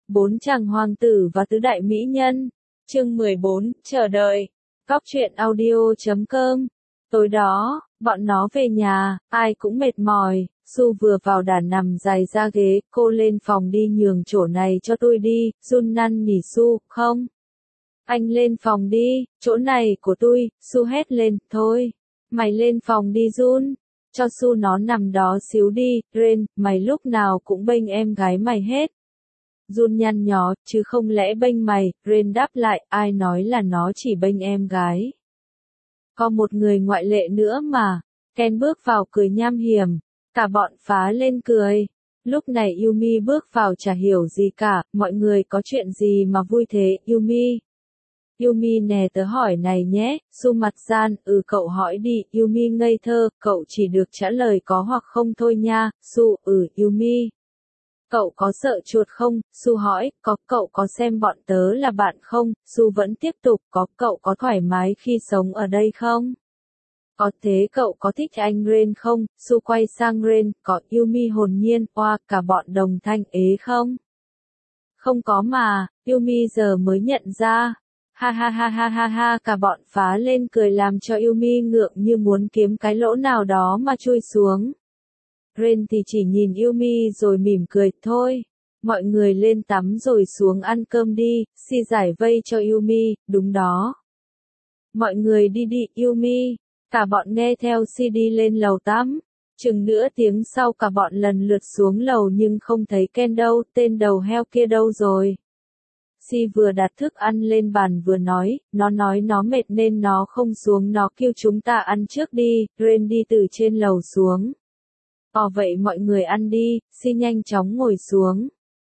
Bốn chàng hoàng tử và tứ đại mỹ nhân. Chương 14, chờ đợi. Góc truyện audio.com. Tối đó, bọn nó về nhà, ai cũng mệt mỏi. Su vừa vào đã nằm dài ra ghế, cô lên phòng đi nhường chỗ này cho tôi đi. Jun năn nỉ Su, không. Anh lên phòng đi, chỗ này của tôi. Su hét lên, thôi. Mày lên phòng đi Jun. Cho Su nó nằm đó xíu đi, Ren, mày lúc nào cũng bênh em gái mày hết. Jun nhăn nhó, chứ không lẽ bênh mày, Ren đáp lại, ai nói là nó chỉ bênh em gái. Có một người ngoại lệ nữa mà. Ken bước vào cười nham hiểm, cả bọn phá lên cười. Lúc này Yumi bước vào chả hiểu gì cả, mọi người có chuyện gì mà vui thế, Yumi. Yumi nè tớ hỏi này nhé, Su mặt gian, cậu hỏi đi, Yumi ngây thơ, cậu chỉ được trả lời có hoặc không thôi nha, Su, Yumi. Cậu có sợ chuột không? Su hỏi, cậu có xem bọn tớ là bạn không? Su vẫn tiếp tục, cậu có thoải mái khi sống ở đây không? Có thế cậu có thích anh Ren không? Su quay sang Ren, có Yumi hồn nhiên, cả bọn đồng thanh ế không? Không có mà, Yumi giờ mới nhận ra. Ha ha ha ha ha ha, cả bọn phá lên cười làm cho Yumi ngượng như muốn kiếm cái lỗ nào đó mà chui xuống. Ren thì chỉ nhìn Yumi rồi mỉm cười, thôi. Mọi người lên tắm rồi xuống ăn cơm đi, Si giải vây cho Yumi, đúng đó. Mọi người đi đi, Yumi. Cả bọn nghe theo Si đi lên lầu tắm. Chừng nửa tiếng sau cả bọn lần lượt xuống lầu nhưng không thấy Ken đâu, tên đầu heo kia đâu rồi. Si vừa đặt thức ăn lên bàn vừa nói nó mệt nên nó không xuống, nó kêu chúng ta ăn trước đi, Ren đi từ trên lầu xuống. Vậy mọi người ăn đi, Si nhanh chóng ngồi xuống.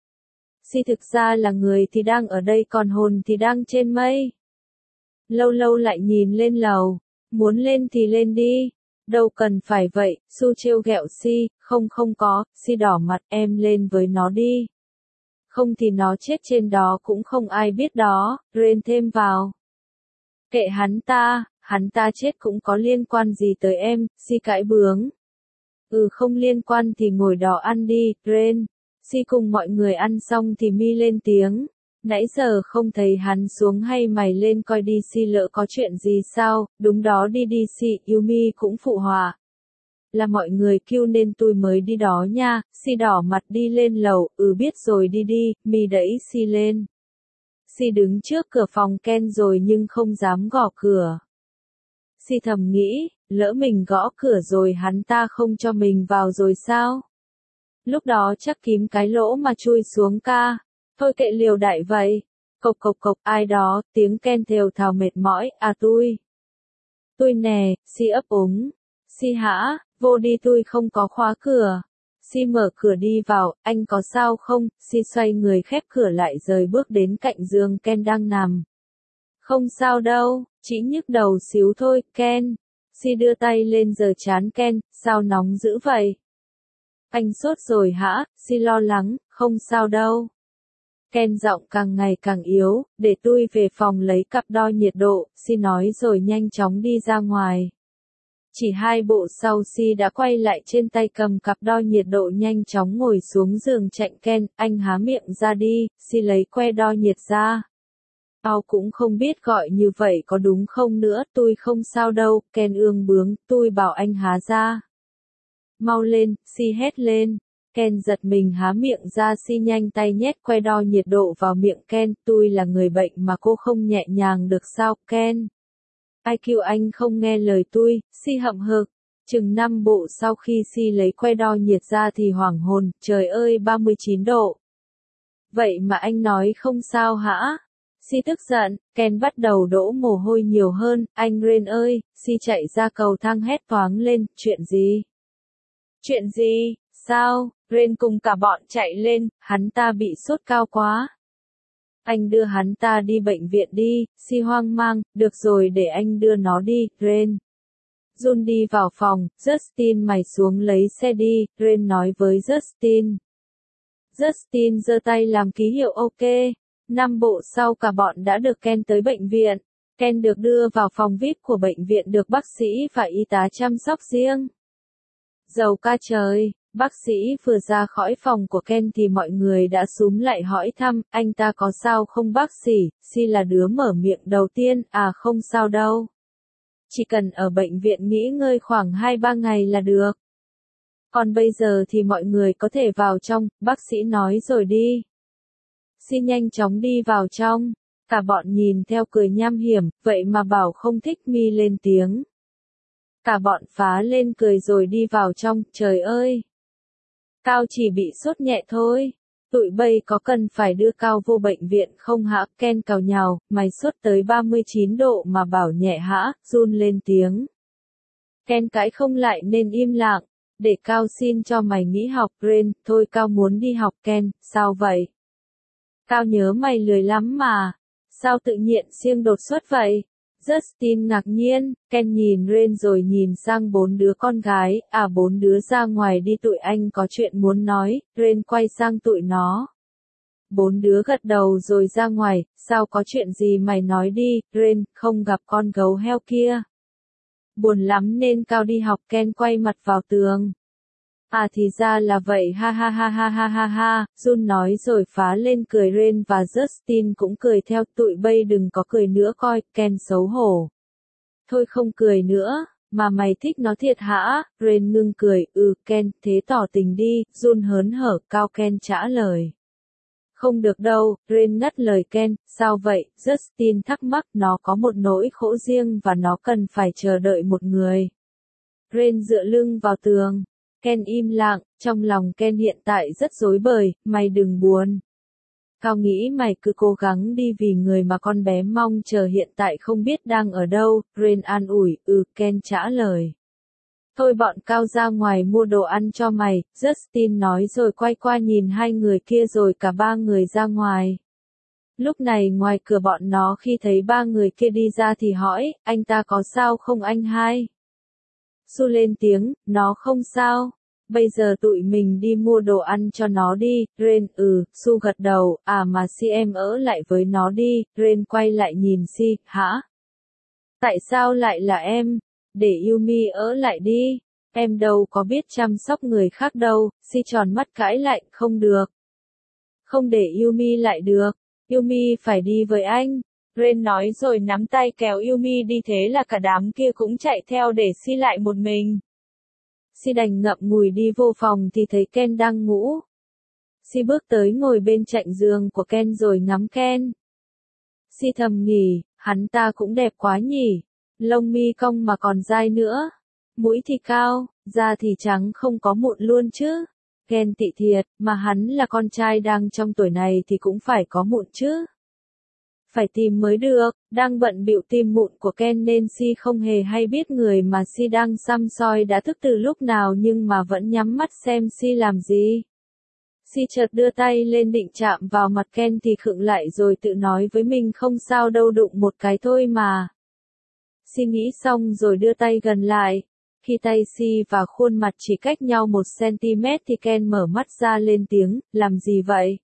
Si thực ra là người thì đang ở đây còn hồn thì đang trên mây. Lâu lâu lại nhìn lên lầu, muốn lên thì lên đi. Đâu cần phải vậy, Su trêu ghẹo Si, không có, Si đỏ mặt, em lên với nó đi. Không thì nó chết trên đó cũng không ai biết đó, Ren thêm vào. Kệ hắn ta chết cũng có liên quan gì tới em, Si cãi bướng. Không liên quan thì ngồi đó ăn đi, Ren. Si cùng mọi người ăn xong thì Mi lên tiếng. Nãy giờ không thấy hắn xuống hay mày lên coi đi Si lỡ có chuyện gì sao, đúng đó đi đi Si, Yumi cũng phụ họa. Là mọi người kêu nên tôi mới đi đó nha, Si đỏ mặt đi lên lầu, biết rồi đi đi, Mi đẩy Si lên. Si đứng trước cửa phòng Ken rồi nhưng không dám gõ cửa. Si thầm nghĩ, lỡ mình gõ cửa rồi hắn ta không cho mình vào rồi sao? Lúc đó chắc kiếm cái lỗ mà chui xuống ca. Thôi kệ liều đại vậy. Cộc, ai đó, tiếng Ken thều thào mệt mỏi, tôi nè, Si ấp úng. Si hả, vô đi tôi không có khóa cửa. Si mở cửa đi vào, anh có sao không? Si xoay người khép cửa lại rồi bước đến cạnh giường Ken đang nằm. Không sao đâu, chỉ nhức đầu xíu thôi, Ken. Si đưa tay lên giở trán Ken, sao nóng dữ vậy? Anh sốt rồi hả? Si lo lắng, không sao đâu. Ken giọng càng ngày càng yếu, để tôi về phòng lấy cặp đo nhiệt độ, Si nói rồi nhanh chóng đi ra ngoài. Chỉ 2 bộ sau Si đã quay lại trên tay cầm cặp đo nhiệt độ nhanh chóng ngồi xuống giường chạnh Ken, anh há miệng ra đi, Si lấy que đo nhiệt ra. Cũng không biết gọi như vậy có đúng không nữa, tôi không sao đâu, Ken ương bướng, tôi bảo anh há ra. Mau lên, Si hét lên. Ken giật mình há miệng ra, Si nhanh tay nhét que đo nhiệt độ vào miệng Ken, tôi là người bệnh mà cô không nhẹ nhàng được sao, Ken? Ai kêu anh không nghe lời tôi, Si hậm hực. Chừng 5 bộ sau khi Si lấy que đo nhiệt ra thì hoảng hồn, trời ơi 39 độ. Vậy mà anh nói không sao hả? Si tức giận, Ken bắt đầu đổ mồ hôi nhiều hơn, anh Ren ơi, Si chạy ra cầu thang hét toáng lên, chuyện gì? Chuyện gì? Sao? Ren cùng cả bọn chạy lên, hắn ta bị sốt cao quá. Anh đưa hắn ta đi bệnh viện đi, Si hoang mang, được rồi để anh đưa nó đi, Ren. Jun đi vào phòng, Justin mày xuống lấy xe đi, Ren nói với Justin. Justin giơ tay làm ký hiệu OK. 5 bộ sau cả bọn đã được Ken tới bệnh viện. Ken được đưa vào phòng VIP của bệnh viện được bác sĩ và y tá chăm sóc riêng. Giàu ca trời, Bác sĩ vừa ra khỏi phòng của Ken thì mọi người đã xúm lại hỏi thăm, anh ta có sao không bác sĩ, Si là đứa mở miệng đầu tiên, không sao đâu. Chỉ cần ở bệnh viện nghỉ ngơi khoảng 2-3 ngày là được. Còn bây giờ thì mọi người có thể vào trong, bác sĩ nói rồi đi. Si nhanh chóng đi vào trong, cả bọn nhìn theo cười nham hiểm, vậy mà bảo không thích mi lên tiếng. Cả bọn phá lên cười rồi đi vào trong, trời ơi! Cao chỉ bị sốt nhẹ thôi. Tụi bay có cần phải đưa Cao vô bệnh viện không hả? Ken cào nhào, mày sốt tới 39 độ mà bảo nhẹ hả? Run lên tiếng. Ken cãi không lại nên im lặng. Để Cao xin cho mày nghỉ học, Ren, thôi Cao muốn đi học. Ken, sao vậy? Cao nhớ mày lười lắm mà. Sao tự nhiên siêng đột xuất vậy? Justin ngạc nhiên, Ken nhìn Ren rồi nhìn sang 4 đứa con gái, 4 đứa ra ngoài đi tụi anh có chuyện muốn nói, Ren quay sang tụi nó. 4 đứa gật đầu rồi ra ngoài, sao có chuyện gì mày nói đi, Ren, không gặp con gấu heo kia. Buồn lắm nên Cao đi học. Ken quay mặt vào tường. Thì ra là vậy ha ha ha ha ha ha ha, Jun nói rồi phá lên cười. Ren và Justin cũng cười theo. Tụi bay đừng có cười nữa coi, Ken xấu hổ. Thôi không cười nữa, mà mày thích nó thiệt hả? Ren ngưng cười, Ken, thế tỏ tình đi, Jun hớn hở. Cao Ken trả lời. Không được đâu, Ren ngắt lời Ken, sao vậy? Justin thắc mắc, nó có một nỗi khổ riêng và nó cần phải chờ đợi một người. Ren dựa lưng vào tường. Ken im lặng, trong lòng Ken hiện tại rất rối bời, mày đừng buồn. Cao nghĩ mày cứ cố gắng đi vì người mà con bé mong chờ hiện tại không biết đang ở đâu, Ren an ủi, Ken trả lời. Thôi bọn Cao ra ngoài mua đồ ăn cho mày, Justin nói rồi quay qua nhìn hai người kia rồi cả ba người ra ngoài. Lúc này ngoài cửa bọn nó khi thấy ba người kia đi ra thì hỏi, anh ta có sao không anh hai? Su lên tiếng, nó không sao. Bây giờ tụi mình đi mua đồ ăn cho nó đi, Ren, Su gật đầu, mà Si em ở lại với nó đi, Ren quay lại nhìn Si, hả? Tại sao lại là em? Để Yumi ở lại đi, em đâu có biết chăm sóc người khác đâu, Si tròn mắt cãi lại, không được. Không để Yumi lại được, Yumi phải đi với anh. Ren nói rồi nắm tay kéo Yumi đi, thế là cả đám kia cũng chạy theo để Si lại một mình. Si đành ngậm ngùi đi vô phòng thì thấy Ken đang ngủ. Si bước tới ngồi bên cạnh giường của Ken rồi ngắm Ken. Si thầm nghĩ, hắn ta cũng đẹp quá nhỉ, lông mi cong mà còn dai nữa, mũi thì cao, da thì trắng không có mụn luôn chứ. Ken tị thiệt, mà hắn là con trai đang trong tuổi này thì cũng phải có mụn chứ. Phải tìm mới được, đang bận bịu tìm mụn của Ken nên Si không hề hay biết người mà Si đang săm soi đã thức từ lúc nào nhưng mà vẫn nhắm mắt xem Si làm gì. Si chợt đưa tay lên định chạm vào mặt Ken thì khựng lại rồi tự nói với mình không sao đâu, đụng một cái thôi mà. Si nghĩ xong rồi đưa tay gần lại. Khi tay Si và khuôn mặt chỉ cách nhau 1 cm thì Ken mở mắt ra lên tiếng, làm gì vậy?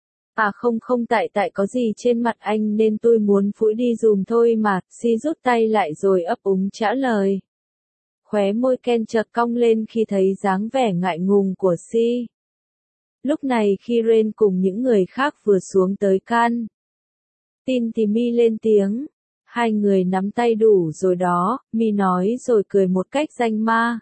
Không tại có gì trên mặt anh nên tôi muốn phủi đi dùm thôi mà, Si rút tay lại rồi ấp úng trả lời. Khóe môi Ken chợt cong lên khi thấy dáng vẻ ngại ngùng của Si. Lúc này khi Ren cùng những người khác vừa xuống tới căn tin thì Mi lên tiếng. Hai người nắm tay đủ rồi đó, Mi nói rồi cười một cách danh ma.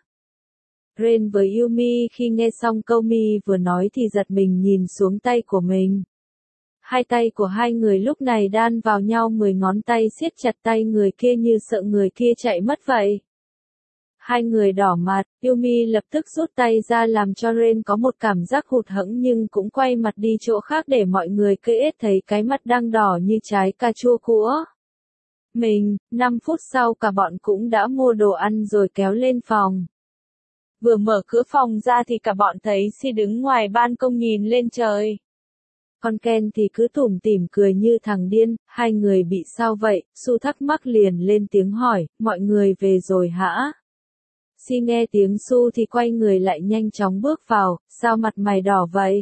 Ren với Yumi khi nghe xong câu Mi vừa nói thì giật mình nhìn xuống tay của mình. Hai tay của hai người lúc này đan vào nhau, 10 ngón tay siết chặt tay người kia như sợ người kia chạy mất vậy. Hai người đỏ mặt, Yumi lập tức rút tay ra làm cho Ren có một cảm giác hụt hẫng nhưng cũng quay mặt đi chỗ khác để mọi người kể thấy cái mắt đang đỏ như trái cà chua của mình. 5 phút sau cả bọn cũng đã mua đồ ăn rồi kéo lên phòng. Vừa mở cửa phòng ra thì cả bọn thấy Si đứng ngoài ban công nhìn lên trời. Còn Ken thì cứ tủm tỉm cười như thằng điên. Hai người bị sao vậy? Su thắc mắc liền lên tiếng hỏi, mọi người về rồi hả? Si nghe tiếng Su thì quay người lại nhanh chóng bước vào, sao mặt mày đỏ vậy?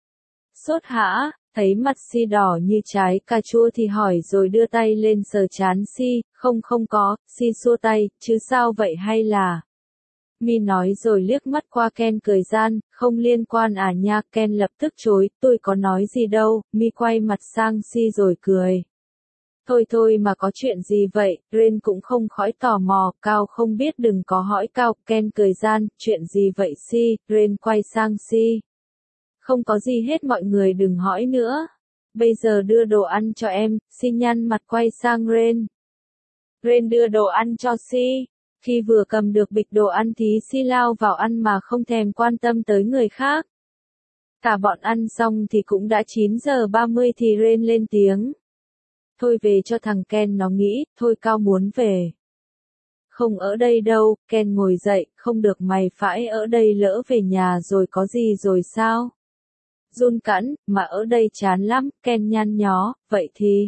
Sốt hả? Thấy mặt Si đỏ như trái cà chua thì hỏi rồi đưa tay lên sờ trán Si, không có, Si xua tay, chứ sao vậy hay là? Mi nói rồi liếc mắt qua Ken cười gian, không liên quan à nha, Ken lập tức chối, tôi có nói gì đâu, Mi quay mặt sang Si rồi cười. Thôi thôi mà có chuyện gì vậy, Ren cũng không khỏi tò mò, Cao không biết đừng có hỏi Cao, Ken cười gian, chuyện gì vậy Si, Ren quay sang Si. Không có gì hết mọi người đừng hỏi nữa. Bây giờ đưa đồ ăn cho em, Si nhăn mặt quay sang Ren. Ren đưa đồ ăn cho Si. Khi vừa cầm được bịch đồ ăn thì Si lao vào ăn mà không thèm quan tâm tới người khác. Cả bọn ăn xong thì cũng đã 9:30 thì Ren lên tiếng. Thôi về cho thằng Ken nó nghĩ, thôi Cao muốn về. Không ở đây đâu, Ken ngồi dậy, không được mày phải ở đây lỡ về nhà rồi có gì rồi sao? Run cẵn, mà ở đây chán lắm, Ken nhăn nhó, vậy thì.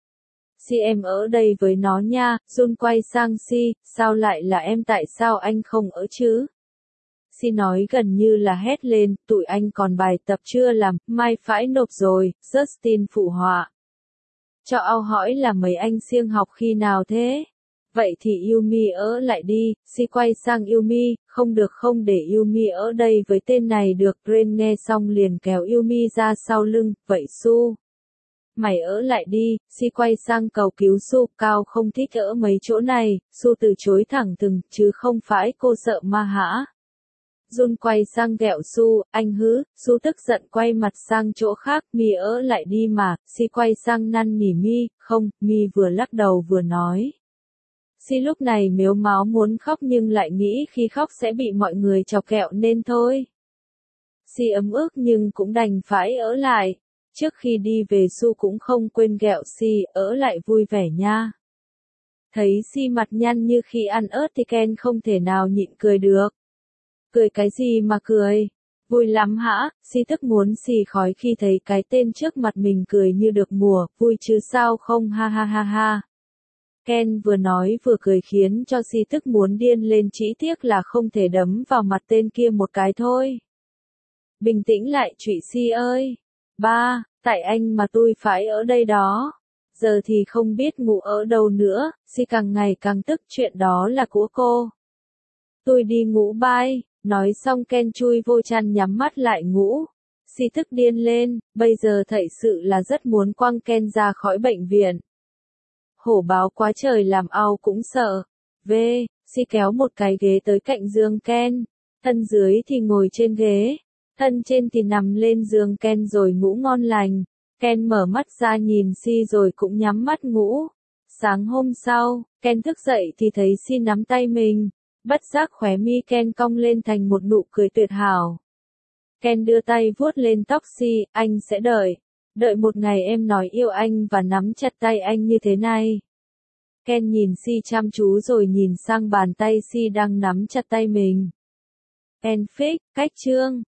Si em ở đây với nó nha, Jun quay sang Si, sao lại là em tại sao anh không ở chứ? Si nói gần như là hét lên, tụi anh còn bài tập chưa làm, mai phải nộp rồi, Justin phụ họa. Cho ao hỏi là mấy anh siêng học khi nào thế? Vậy thì Yumi ở lại đi, Si quay sang Yumi, không được không để Yumi ở đây với tên này được, Ren nghe xong liền kéo Yumi ra sau lưng, vậy Su. Mày ở lại đi, Si quay sang cầu cứu Su, Cao không thích ở mấy chỗ này, Su từ chối thẳng thừng, chứ không phải cô sợ ma hả? Jun quay sang ghẹo Su, anh hứ, Su tức giận quay mặt sang chỗ khác, Mi ở lại đi mà, Si quay sang năn nỉ Mi, không, Mi vừa lắc đầu vừa nói. Si lúc này mếu máo muốn khóc nhưng lại nghĩ khi khóc sẽ bị mọi người chọc ghẹo nên thôi. Si ấm ức nhưng cũng đành phải ở lại. Trước khi đi về Su cũng không quên ghẹo Si, ở lại vui vẻ nha. Thấy Si mặt nhăn như khi ăn ớt thì Ken không thể nào nhịn cười được. Cười cái gì mà cười? Vui lắm hả? Si tức muốn xì khói khi thấy cái tên trước mặt mình cười như được mùa, vui chứ sao không ha ha ha ha. Ken vừa nói vừa cười khiến cho Si tức muốn điên lên, chỉ tiếc là không thể đấm vào mặt tên kia một cái thôi. Bình tĩnh lại trụy Si ơi. Ba, tại anh mà tôi phải ở đây đó. Giờ thì không biết ngủ ở đâu nữa, Si càng ngày càng tức, chuyện đó là của cô. Tôi đi ngủ bye, nói xong Ken chui vô chăn nhắm mắt lại ngủ. Si tức điên lên, bây giờ thật sự là rất muốn quăng Ken ra khỏi bệnh viện. Hổ báo quá trời làm ao cũng sợ. Si kéo một cái ghế tới cạnh giường Ken. Thân dưới thì ngồi trên ghế. Thân trên thì nằm lên giường Ken rồi ngủ ngon lành. Ken mở mắt ra nhìn Si rồi cũng nhắm mắt ngủ. Sáng hôm sau, Ken thức dậy thì thấy Si nắm tay mình. Bất giác khóe mi Ken cong lên thành một nụ cười tuyệt hảo. Ken đưa tay vuốt lên tóc Si, anh sẽ đợi. Đợi một ngày em nói yêu anh và nắm chặt tay anh như thế này. Ken nhìn Si chăm chú rồi nhìn sang bàn tay Si đang nắm chặt tay mình. Ken fix, cách chương.